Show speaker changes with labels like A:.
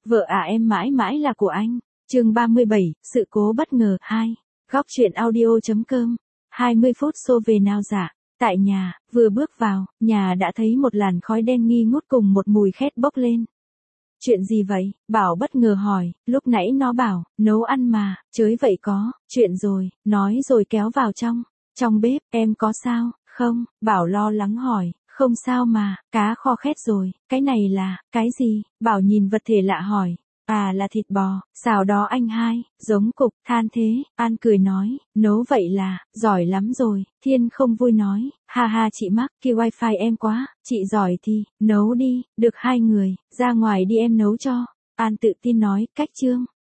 A: Vợ à em mãi mãi là của anh. Chương 37, sự cố bất ngờ 2. Góc truyện audio.com. 20 phút xô về nào dạ. Tại nhà, vừa bước vào, nhà đã thấy một làn khói đen nghi ngút cùng một mùi khét bốc lên. Chuyện gì vậy? Bảo bất ngờ hỏi, lúc nãy nó bảo, nấu ăn mà, chới vậy có, chuyện rồi, nói rồi kéo vào trong. Trong bếp, em có sao, không? Bảo lo lắng hỏi, không sao mà, cá kho khét rồi, cái này là, cái gì? Bảo nhìn vật thể lạ hỏi. À là thịt bò, xào đó anh hai, giống cục, than thế, An cười nói, nấu vậy là, giỏi lắm rồi, Thiên không vui nói, ha ha chị mắc, kia wifi em quá, chị giỏi thì, nấu đi, được 2 người, ra ngoài đi em nấu cho, An tự tin nói, cách chương.